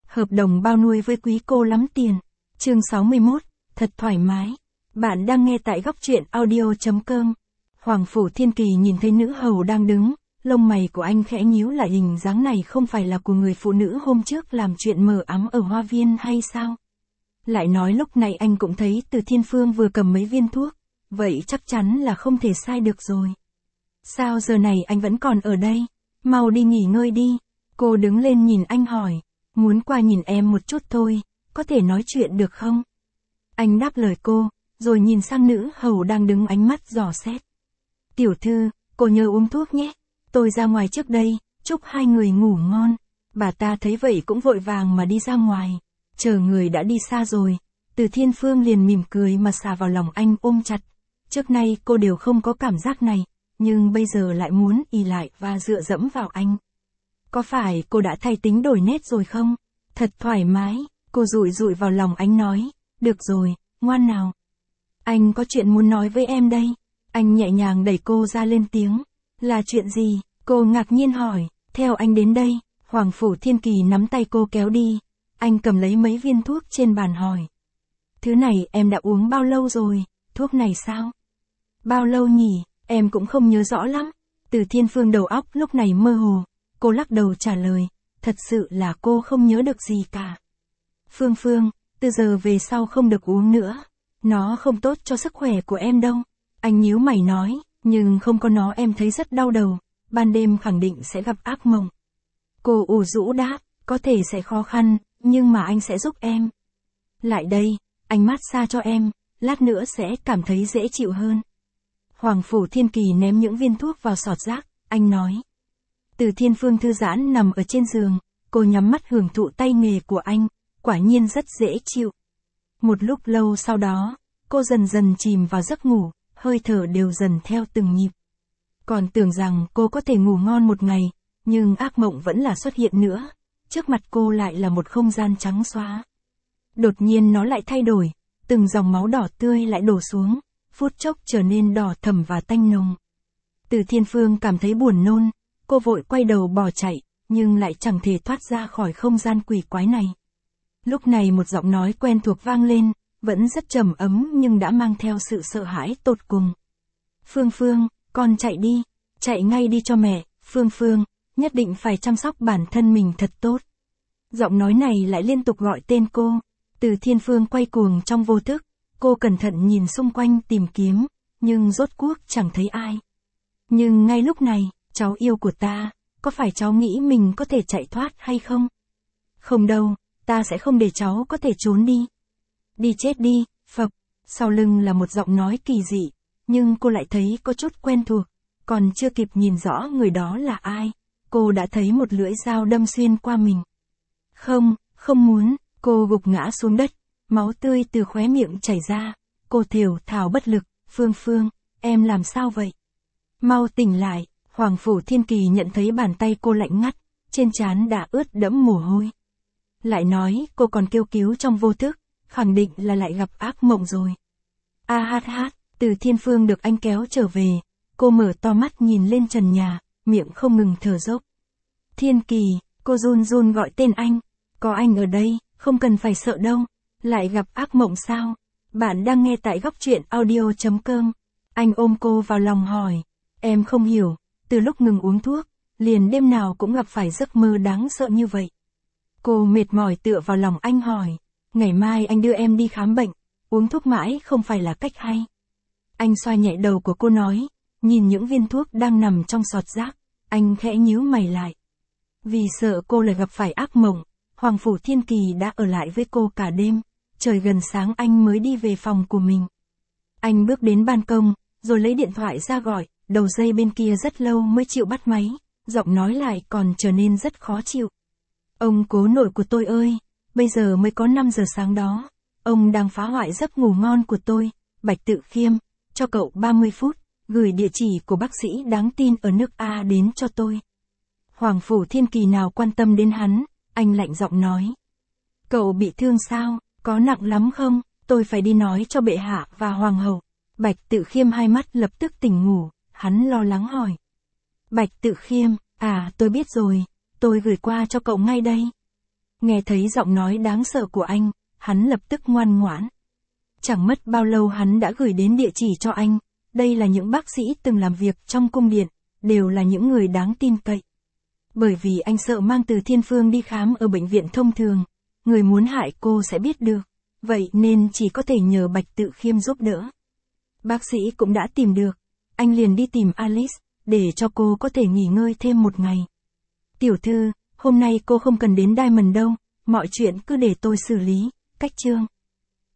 Hợp đồng bao nuôi với quý cô lắm tiền. Chương 61, thật thoải mái. Bạn đang nghe tại góc truyện audio.com. Hoàng Phủ Thiên Kỳ nhìn thấy nữ hầu đang đứng, lông mày của anh khẽ nhíu lại, hình dáng này không phải là của người phụ nữ hôm trước làm chuyện mờ ám ở hoa viên hay sao? Lại nói lúc này anh cũng thấy Từ Thiên Phương vừa cầm mấy viên thuốc, vậy chắc chắn là không thể sai được rồi. Sao giờ này anh vẫn còn ở đây? Mau đi nghỉ ngơi đi. Cô đứng lên nhìn anh hỏi, muốn qua nhìn em một chút thôi, có thể nói chuyện được không? Anh đáp lời cô, rồi nhìn sang nữ hầu đang đứng, ánh mắt dò xét. Tiểu thư, cô nhớ uống thuốc nhé, tôi ra ngoài trước đây, chúc hai người ngủ ngon. Bà ta thấy vậy cũng vội vàng mà đi ra ngoài, chờ người đã đi xa rồi, Từ Thiên Phương liền mỉm cười mà xà vào lòng anh ôm chặt. Trước nay cô đều không có cảm giác này, nhưng bây giờ lại muốn ì lại và dựa dẫm vào anh. Có phải cô đã thay tính đổi nét rồi không? Thật thoải mái, cô dụi dụi vào lòng anh nói, được rồi, ngoan nào. Anh có chuyện muốn nói với em đây. Anh nhẹ nhàng đẩy cô ra lên tiếng. Là chuyện gì? Cô ngạc nhiên hỏi. Theo anh đến đây. Hoàng Phủ Thiên Kỳ nắm tay cô kéo đi. Anh cầm lấy mấy viên thuốc trên bàn hỏi. Thứ này em đã uống bao lâu rồi? Thuốc này sao? Bao lâu nhỉ? Em cũng không nhớ rõ lắm. Từ Thiên Phương đầu óc lúc này mơ hồ. Cô lắc đầu trả lời. Thật sự là cô không nhớ được gì cả. Phương, từ giờ về sau không được uống nữa. Nó không tốt cho sức khỏe của em đâu. Anh nhíu mày nói, nhưng không có nó em thấy rất đau đầu, ban đêm khẳng định sẽ gặp ác mộng. Cô ủ rũ đáp, có thể sẽ khó khăn, nhưng mà anh sẽ giúp em. Lại đây, anh mát xa cho em, lát nữa sẽ cảm thấy dễ chịu hơn. Hoàng Phủ Thiên Kỳ ném những viên thuốc vào sọt rác, anh nói. Từ Thiên Phương thư giãn nằm ở trên giường, cô nhắm mắt hưởng thụ tay nghề của anh, quả nhiên rất dễ chịu. Một lúc lâu sau đó, cô dần dần chìm vào giấc ngủ, hơi thở đều dần theo từng nhịp. Còn tưởng rằng cô có thể ngủ ngon một ngày, nhưng ác mộng vẫn là xuất hiện nữa. Trước mặt cô lại là một không gian trắng xóa. Đột nhiên nó lại thay đổi, từng dòng máu đỏ tươi lại đổ xuống, phút chốc trở nên đỏ thẫm và tanh nồng. Từ Thiên Phương cảm thấy buồn nôn, cô vội quay đầu bỏ chạy, nhưng lại chẳng thể thoát ra khỏi không gian quỷ quái này. Lúc này một giọng nói quen thuộc vang lên, vẫn rất trầm ấm nhưng đã mang theo sự sợ hãi tột cùng. Phương, con chạy đi, chạy ngay đi cho mẹ, Phương, nhất định phải chăm sóc bản thân mình thật tốt. Giọng nói này lại liên tục gọi tên cô, Từ Thiên Phương quay cuồng trong vô thức, cô cẩn thận nhìn xung quanh tìm kiếm, nhưng rốt cuộc chẳng thấy ai. Nhưng ngay lúc này, cháu yêu của ta, có phải cháu nghĩ mình có thể chạy thoát hay không? Không đâu, ta sẽ không để cháu có thể trốn đi. Đi chết đi, phập. Sau lưng là một giọng nói kỳ dị, nhưng cô lại thấy có chút quen thuộc, còn chưa kịp nhìn rõ người đó là ai, cô đã thấy một lưỡi dao đâm xuyên qua mình. Không muốn, cô gục ngã xuống đất, máu tươi từ khóe miệng chảy ra, cô thều thào bất lực, Phương, em làm sao vậy? Mau tỉnh lại, Hoàng Phủ Thiên Kỳ nhận thấy bàn tay cô lạnh ngắt, trên trán đã ướt đẫm mồ hôi. Lại nói, cô còn kêu cứu trong vô thức, khẳng định là lại gặp ác mộng rồi. Từ Thiên Phương được anh kéo trở về, cô mở to mắt nhìn lên trần nhà, miệng không ngừng thở dốc. Thiên Kỳ, cô run run gọi tên anh, có anh ở đây, không cần phải sợ đâu, lại gặp ác mộng sao? Bạn đang nghe tại góc truyện audio.com. Anh ôm cô vào lòng hỏi, em không hiểu, từ lúc ngừng uống thuốc, liền đêm nào cũng gặp phải giấc mơ đáng sợ như vậy. Cô mệt mỏi tựa vào lòng anh hỏi, ngày mai anh đưa em đi khám bệnh, uống thuốc mãi không phải là cách hay. Anh xoa nhẹ đầu của cô nói, nhìn những viên thuốc đang nằm trong sọt rác, anh khẽ nhíu mày lại. Vì sợ cô lại gặp phải ác mộng, Hoàng Phủ Thiên Kỳ đã ở lại với cô cả đêm, trời gần sáng anh mới đi về phòng của mình. Anh bước đến ban công, rồi lấy điện thoại ra gọi, đầu dây bên kia rất lâu mới chịu bắt máy, giọng nói lại còn trở nên rất khó chịu. Ông cố nội của tôi ơi, bây giờ mới có 5 giờ sáng đó, ông đang phá hoại giấc ngủ ngon của tôi, Bạch Tự Khiêm, cho cậu 30 phút, gửi địa chỉ của bác sĩ đáng tin ở nước A đến cho tôi. Hoàng Phủ Thiên Kỳ nào quan tâm đến hắn, anh lạnh giọng nói. Cậu bị thương sao, có nặng lắm không, tôi phải đi nói cho bệ hạ và hoàng hậu. Bạch Tự Khiêm hai mắt lập tức tỉnh ngủ, hắn lo lắng hỏi. Bạch Tự Khiêm, tôi biết rồi, tôi gửi qua cho cậu ngay đây. Nghe thấy giọng nói đáng sợ của anh, hắn lập tức ngoan ngoãn. Chẳng mất bao lâu hắn đã gửi đến địa chỉ cho anh. Đây là những bác sĩ từng làm việc trong cung điện, đều là những người đáng tin cậy. Bởi vì anh sợ mang Từ Thiên Phương đi khám ở bệnh viện thông thường, người muốn hại cô sẽ biết được. Vậy nên chỉ có thể nhờ Bạch Tự Khiêm giúp đỡ. Bác sĩ cũng đã tìm được. Anh liền đi tìm Alice, để cho cô có thể nghỉ ngơi thêm một ngày. Tiểu thư, hôm nay cô không cần đến Diamond đâu, mọi chuyện cứ để tôi xử lý, Cách Trương.